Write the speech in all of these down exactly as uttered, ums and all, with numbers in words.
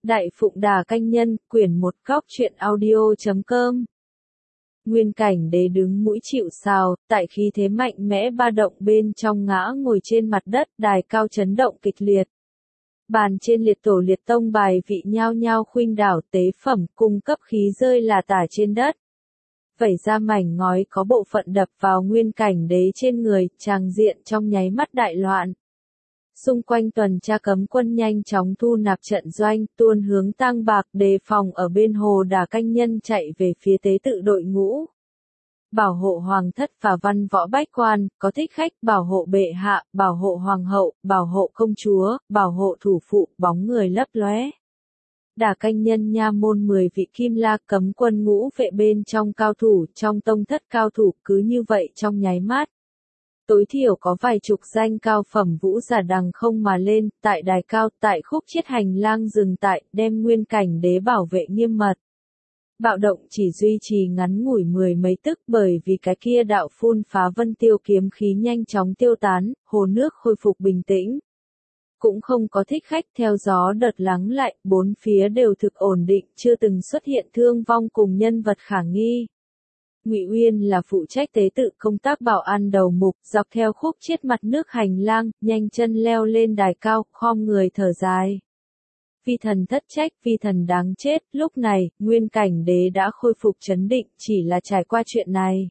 Đại Phụng Đà Canh Nhân, quyển một góc truyện audio chấm com. Nguyên Cảnh Đế đứng mũi chịu sào, tại khí thế mạnh mẽ ba động bên trong ngã ngồi trên mặt đất, đài cao chấn động kịch liệt. Bàn trên liệt tổ liệt tông bài vị nhao nhao khuynh đảo tế phẩm, cung cấp khí rơi là tả trên đất. Vẩy ra mảnh ngói có bộ phận đập vào Nguyên Cảnh Đế trên người, tràng diện trong nháy mắt đại loạn. Xung quanh tuần tra cấm quân nhanh chóng thu nạp trận doanh, tuôn hướng Tang Bạc, đề phòng ở bên hồ Đà Canh Nhân chạy về phía tế tự đội ngũ. Bảo hộ hoàng thất và văn võ bách quan, có thích khách, bảo hộ bệ hạ, bảo hộ hoàng hậu, bảo hộ công chúa, bảo hộ thủ phụ, bóng người lấp lóe. Đà Canh Nhân nha môn mười vị kim la cấm quân ngũ vệ bên trong cao thủ, trong tông thất cao thủ, cứ như vậy trong nháy mắt. Tối thiểu có vài chục danh cao phẩm vũ giả đằng không mà lên, tại đài cao, tại khúc chiết hành lang dừng tại, đem Nguyên Cảnh Đế bảo vệ nghiêm mật. Bạo động chỉ duy trì ngắn ngủi mười mấy tức bởi vì cái kia đạo phun phá vân tiêu kiếm khí nhanh chóng tiêu tán, hồ nước khôi phục bình tĩnh. Cũng không có thích khách theo gió đợt lắng lại, bốn phía đều thực ổn định, chưa từng xuất hiện thương vong cùng nhân vật khả nghi. Ngụy Uyên là phụ trách tế tự công tác bảo an đầu mục, dọc theo khúc chiết mặt nước hành lang, nhanh chân leo lên đài cao, khom người thở dài. Vi thần thất trách, vi thần đáng chết, lúc này, Nguyên Cảnh Đế đã khôi phục trấn định, chỉ là trải qua chuyện này.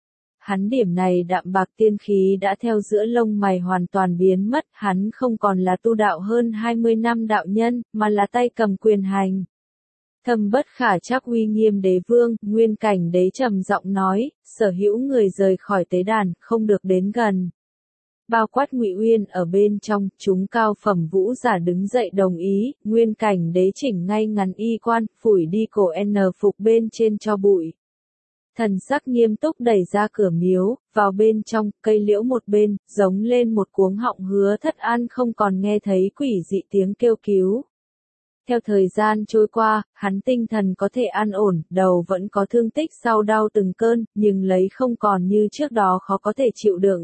Hắn điểm này đạm bạc tiên khí đã theo giữa lông mày hoàn toàn biến mất, hắn không còn là tu đạo hơn hai mươi năm đạo nhân, mà là tay cầm quyền hành. Thâm bất khả trắc uy nghiêm đế vương, Nguyên Cảnh Đế trầm giọng nói, sở hữu người rời khỏi tế đàn, không được đến gần. Bao quát Ngụy Uyên ở bên trong, chúng cao phẩm vũ giả đứng dậy đồng ý, Nguyên Cảnh Đế chỉnh ngay ngắn y quan, phủi đi cổ N phục bên trên cho bụi. Thần sắc nghiêm túc đẩy ra cửa miếu, vào bên trong, cây liễu một bên, giống lên một cuống họng Hứa Thất An không còn nghe thấy quỷ dị tiếng kêu cứu. Theo thời gian trôi qua, hắn tinh thần có thể an ổn, đầu vẫn có thương tích sau đau từng cơn, nhưng lấy không còn như trước đó khó có thể chịu đựng.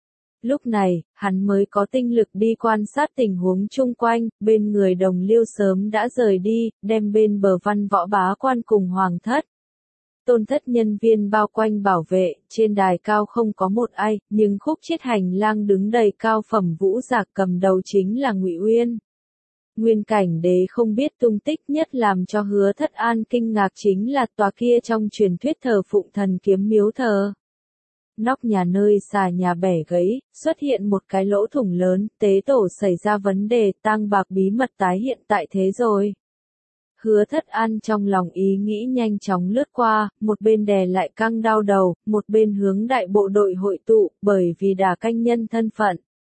Lúc này, hắn mới có tinh lực đi quan sát tình huống chung quanh, bên người Đồng Liêu sớm đã rời đi, đem bên bờ văn võ bá quan cùng hoàng thất. Tôn thất nhân viên bao quanh bảo vệ, trên đài cao không có một ai, nhưng khúc chiết hành lang đứng đầy cao phẩm vũ giả, cầm đầu chính là Ngụy Uyên. Nguyên Cảnh Đế không biết tung tích, nhất làm cho Hứa Thất An kinh ngạc chính là tòa kia trong truyền thuyết thờ phụng thần kiếm miếu thờ. Nóc nhà nơi xà nhà bẻ gãy, xuất hiện một cái lỗ thủng lớn, tế tổ xảy ra vấn đề, Tang Bạc bí mật tái hiện tại thế rồi. Hứa Thất An trong lòng ý nghĩ nhanh chóng lướt qua, một bên đè lại căng đau đầu, một bên hướng đại bộ đội hội tụ, bởi vì Đà Canh Nhân thân phận.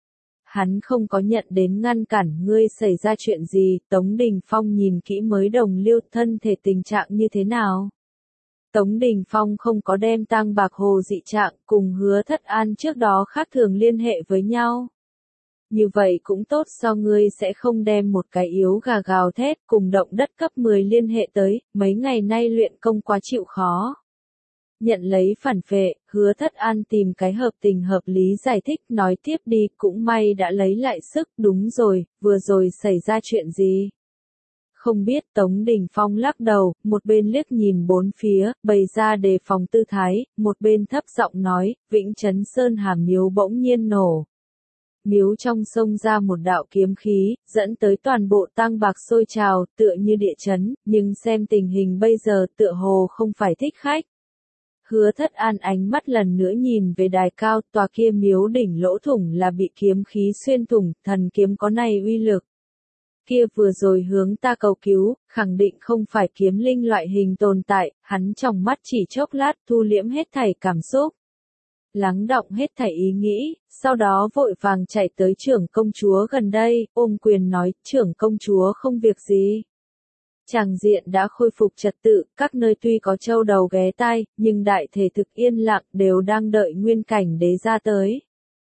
Hắn không có nhận đến ngăn cản, ngươi xảy ra chuyện gì, Tống Đình Phong nhìn kỹ mới Đồng Liêu, thân thể tình trạng như thế nào. Tống Đình Phong không có đem Tang Bạc hồ dị trạng, cùng Hứa Thất An trước đó khác thường liên hệ với nhau. Như vậy cũng tốt, so ngươi sẽ không đem một cái yếu gà gào thét cùng động đất cấp mười liên hệ tới, mấy ngày nay luyện công quá chịu khó. Nhận lấy phản phệ, Hứa Thất An tìm cái hợp tình hợp lý giải thích, nói tiếp đi, cũng may đã lấy lại sức, đúng rồi, vừa rồi xảy ra chuyện gì? Không biết, Tống Đình Phong lắc đầu, một bên liếc nhìn bốn phía, bày ra đề phòng tư thái, một bên thấp giọng nói, Vĩnh Trấn Sơn Hà miếu bỗng nhiên nổ. Miếu trong sông ra một đạo kiếm khí, dẫn tới toàn bộ Tang Bạc sôi trào, tựa như địa chấn, nhưng xem tình hình bây giờ tựa hồ không phải thích khách. Hứa Thất An ánh mắt lần nữa nhìn về đài cao, tòa kia miếu đỉnh lỗ thủng là bị kiếm khí xuyên thủng, thần kiếm có này uy lực. Kia vừa rồi hướng ta cầu cứu, khẳng định không phải kiếm linh loại hình tồn tại, hắn trong mắt chỉ chốc lát thu liễm hết thảy cảm xúc. Lắng đọng hết thảy ý nghĩ, sau đó vội vàng chạy tới trưởng công chúa gần đây, ôm quyền nói, trưởng công chúa không việc gì. Tràng diện đã khôi phục trật tự, các nơi tuy có châu đầu ghé tai, nhưng đại thể thực yên lặng, đều đang đợi Nguyên Cảnh Đế ra tới.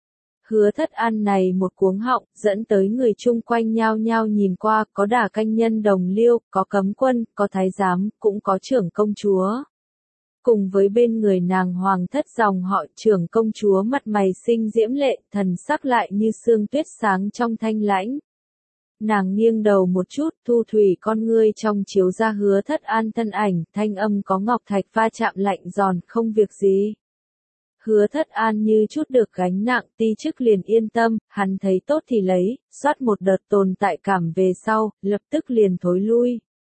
Hứa Thất An này một cuống họng, dẫn tới người chung quanh nhao nhao nhìn qua, có Đà Canh Nhân Đồng Liêu, có cấm quân, có thái giám, cũng có trưởng công chúa. Cùng với bên người nàng hoàng thất dòng họ, trưởng công chúa mặt mày xinh diễm lệ, thần sắc lại như sương tuyết sáng trong thanh lãnh. Nàng nghiêng đầu một chút, thu thủy con ngươi trong chiếu ra Hứa Thất An thân ảnh, thanh âm có ngọc thạch va chạm lạnh giòn, không việc gì. Hứa Thất An như chút được gánh nặng, ti chức liền yên tâm, hắn thấy tốt thì lấy, soát một đợt tồn tại cảm về sau, lập tức liền thối lui.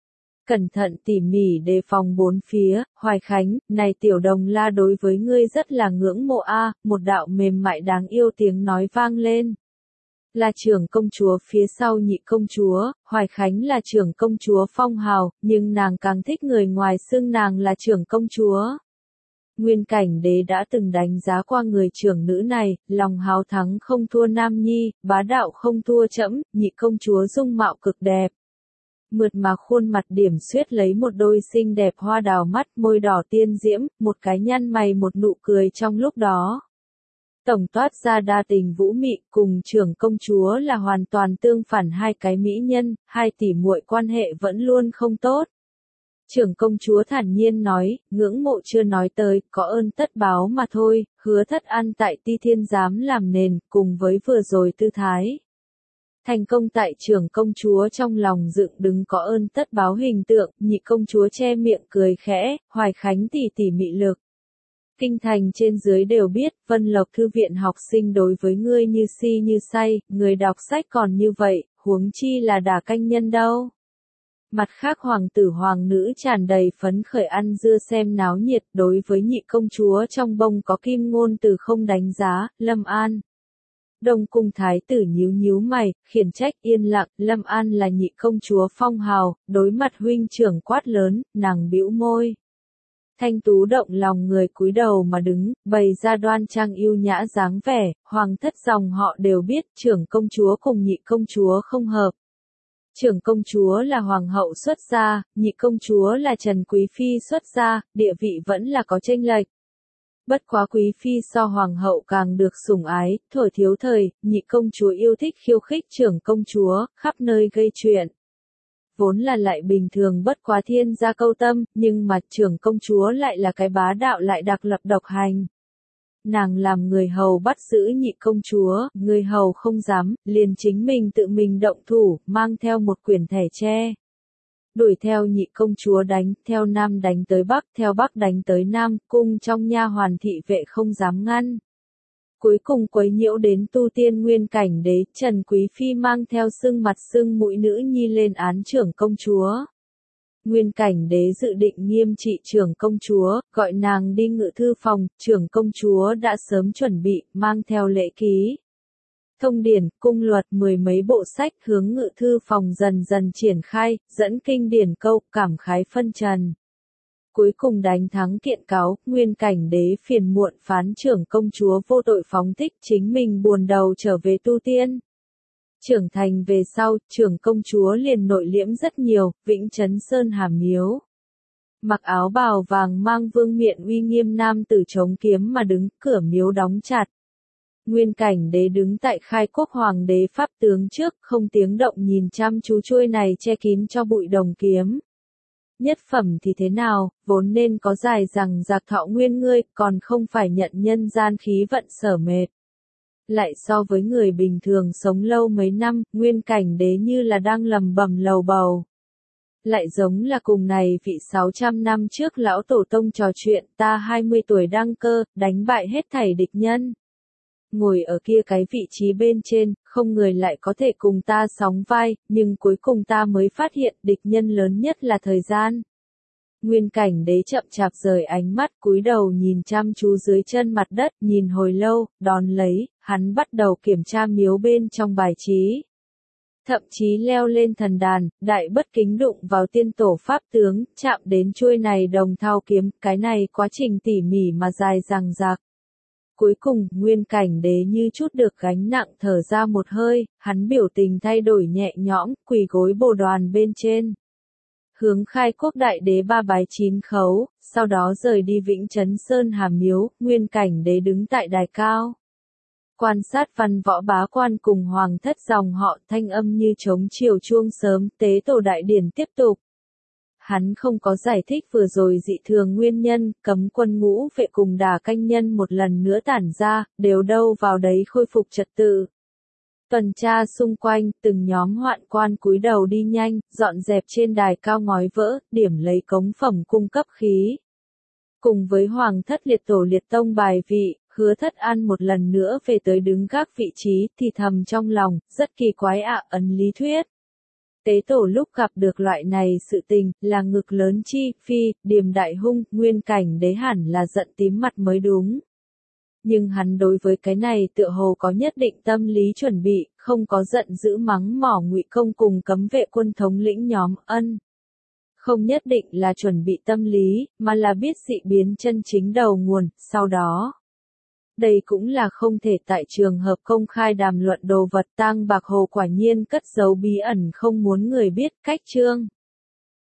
Cẩn thận tỉ mỉ đề phòng bốn phía, Hoài Khánh, này tiểu đồng la đối với ngươi rất là ngưỡng mộ a, một đạo mềm mại đáng yêu tiếng nói vang lên. Là trưởng công chúa phía sau nhị công chúa, Hoài Khánh là trưởng công chúa phong hào, nhưng nàng càng thích người ngoài xưng nàng là trưởng công chúa. Nguyên Cảnh Đế đã từng đánh giá qua người trưởng nữ này, lòng háo thắng không thua Nam Nhi, bá đạo không thua trẫm, nhị công chúa dung mạo cực đẹp. Mượt mà khuôn mặt điểm xuyết lấy một đôi xinh đẹp hoa đào mắt, môi đỏ tiên diễm, một cái nhăn mày một nụ cười trong lúc đó. Tổng toát ra đa tình vũ mị, cùng trưởng công chúa là hoàn toàn tương phản hai cái mỹ nhân, hai tỷ muội quan hệ vẫn luôn không tốt. Trưởng công chúa thản nhiên nói, ngưỡng mộ chưa nói tới, có ơn tất báo mà thôi, Hứa Thất An tại Ti Thiên Giám làm nền, cùng với vừa rồi tư thái. Thành công tại trưởng công chúa trong lòng dựng đứng có ơn tất báo hình tượng, nhị công chúa che miệng cười khẽ, Hoài Khánh tỷ tỷ mị lực. Kinh thành trên dưới đều biết, Vân Lộc Thư viện học sinh đối với ngươi như si như say, người đọc sách còn như vậy, huống chi là đả canh nhân đâu. Mặt khác hoàng tử hoàng nữ tràn đầy phấn khởi ăn dưa xem náo nhiệt, đối với nhị công chúa trong bông có kim ngôn từ không đánh giá, Lâm An. Đông cung thái tử nhíu nhíu mày, khiển trách yên lặng, Lâm An là nhị công chúa phong hào, đối mặt huynh trưởng quát lớn, nàng bĩu môi. Thanh tú động lòng người cúi đầu mà đứng, bày ra đoan trang yêu nhã dáng vẻ, hoàng thất dòng họ đều biết trưởng công chúa cùng nhị công chúa không hợp. Trưởng công chúa là hoàng hậu xuất gia, nhị công chúa là Trần Quý Phi xuất gia, địa vị vẫn là có chênh lệch. Bất quá Quý Phi so hoàng hậu càng được sủng ái, thuở thiếu thời, nhị công chúa yêu thích khiêu khích trưởng công chúa, khắp nơi gây chuyện. Vốn là lại bình thường bất quá thiên gia câu tâm, nhưng mà trưởng công chúa lại là cái bá đạo lại đặc lập độc hành. Nàng làm người hầu bắt giữ nhị công chúa, người hầu không dám, liền chính mình tự mình động thủ, mang theo một quyển thẻ tre. Đuổi theo nhị công chúa đánh, theo nam đánh tới bắc, theo bắc đánh tới nam, cung trong nha hoàn thị vệ không dám ngăn. Cuối cùng quấy nhiễu đến tu tiên Nguyên Cảnh Đế, Trần Quý Phi mang theo sưng mặt sưng mũi nữ nhi lên án trưởng công chúa. Nguyên Cảnh Đế dự định nghiêm trị trưởng công chúa, gọi nàng đi ngự thư phòng, trưởng công chúa đã sớm chuẩn bị, mang theo lễ ký. Thông điển, cung luật mười mấy bộ sách hướng ngự thư phòng dần dần triển khai, dẫn kinh điển câu, cảm khái phân trần. Cuối cùng đánh thắng kiện cáo, Nguyên Cảnh Đế phiền muộn phán trưởng công chúa vô tội phóng thích chính mình buồn đầu trở về tu tiên. Trưởng thành về sau, trưởng công chúa liền nội liễm rất nhiều, Vĩnh Trấn Sơn Hà Miếu. Mặc áo bào vàng mang vương miện uy nghiêm nam tử chống kiếm mà đứng, cửa miếu đóng chặt. Nguyên Cảnh Đế đứng tại khai quốc hoàng đế pháp tướng trước, không tiếng động nhìn chăm chú chuôi này che kín cho bụi đồng kiếm. Nhất phẩm thì thế nào, vốn nên có dài rằng giặc thọ nguyên ngươi, còn không phải nhận nhân gian khí vận sở mệt. Lại so với người bình thường sống lâu mấy năm, Nguyên Cảnh Đế như là đang lầm bầm lầu bầu. Lại giống là cùng này vị sáu trăm năm trước lão tổ tông trò chuyện, ta hai mươi tuổi đăng cơ, đánh bại hết thảy địch nhân. Ngồi ở kia cái vị trí bên trên, không người lại có thể cùng ta sóng vai, nhưng cuối cùng ta mới phát hiện địch nhân lớn nhất là thời gian. Nguyên Cảnh Đế chậm chạp rời ánh mắt cúi đầu nhìn chăm chú dưới chân mặt đất, nhìn hồi lâu, đón lấy, hắn bắt đầu kiểm tra miếu bên trong bài trí. Thậm chí leo lên thần đàn, đại bất kính đụng vào tiên tổ pháp tướng, chạm đến chuôi này đồng thao kiếm, cái này quá trình tỉ mỉ mà dài dằng dặc. Cuối cùng, Nguyên Cảnh Đế như chút được gánh nặng thở ra một hơi, hắn biểu tình thay đổi nhẹ nhõm, quỳ gối bồ đoàn bên trên. Hướng khai quốc đại đế ba bái chín khấu, sau đó rời đi Vĩnh Trấn Sơn Hà Miếu, Nguyên Cảnh Đế đứng tại đài cao. Quan sát văn võ bá quan cùng hoàng thất dòng họ thanh âm như trống chiều chuông sớm, tế tổ đại điển tiếp tục. Hắn không có giải thích vừa rồi dị thường nguyên nhân, cấm quân ngũ vệ cùng đả canh nhân một lần nữa tản ra, đều đâu vào đấy khôi phục trật tự. Tuần tra xung quanh, từng nhóm hoạn quan cúi đầu đi nhanh, dọn dẹp trên đài cao ngói vỡ, điểm lấy cống phẩm cung cấp khí. Cùng với Hoàng thất liệt tổ liệt tông bài vị, Hứa Thất An một lần nữa về tới đứng gác vị trí, thì thầm trong lòng, rất kỳ quái ạ, ấn lý thuyết. Tế tổ lúc gặp được loại này sự tình, là ngực lớn chi, phi, điềm đại hung, Nguyên Cảnh Đế hẳn là giận tím mặt mới đúng. Nhưng hắn đối với cái này tựa hồ có nhất định tâm lý chuẩn bị, không có giận dữ mắng mỏ Ngụy Công cùng cấm vệ quân thống lĩnh nhóm Ân. Không nhất định là chuẩn bị tâm lý, mà là biết dị biến chân chính đầu nguồn, sau đó. Đây cũng là không thể tại trường hợp công khai đàm luận đồ vật tang bạc hồ quả nhiên cất giấu bí ẩn không muốn người biết, cách chương.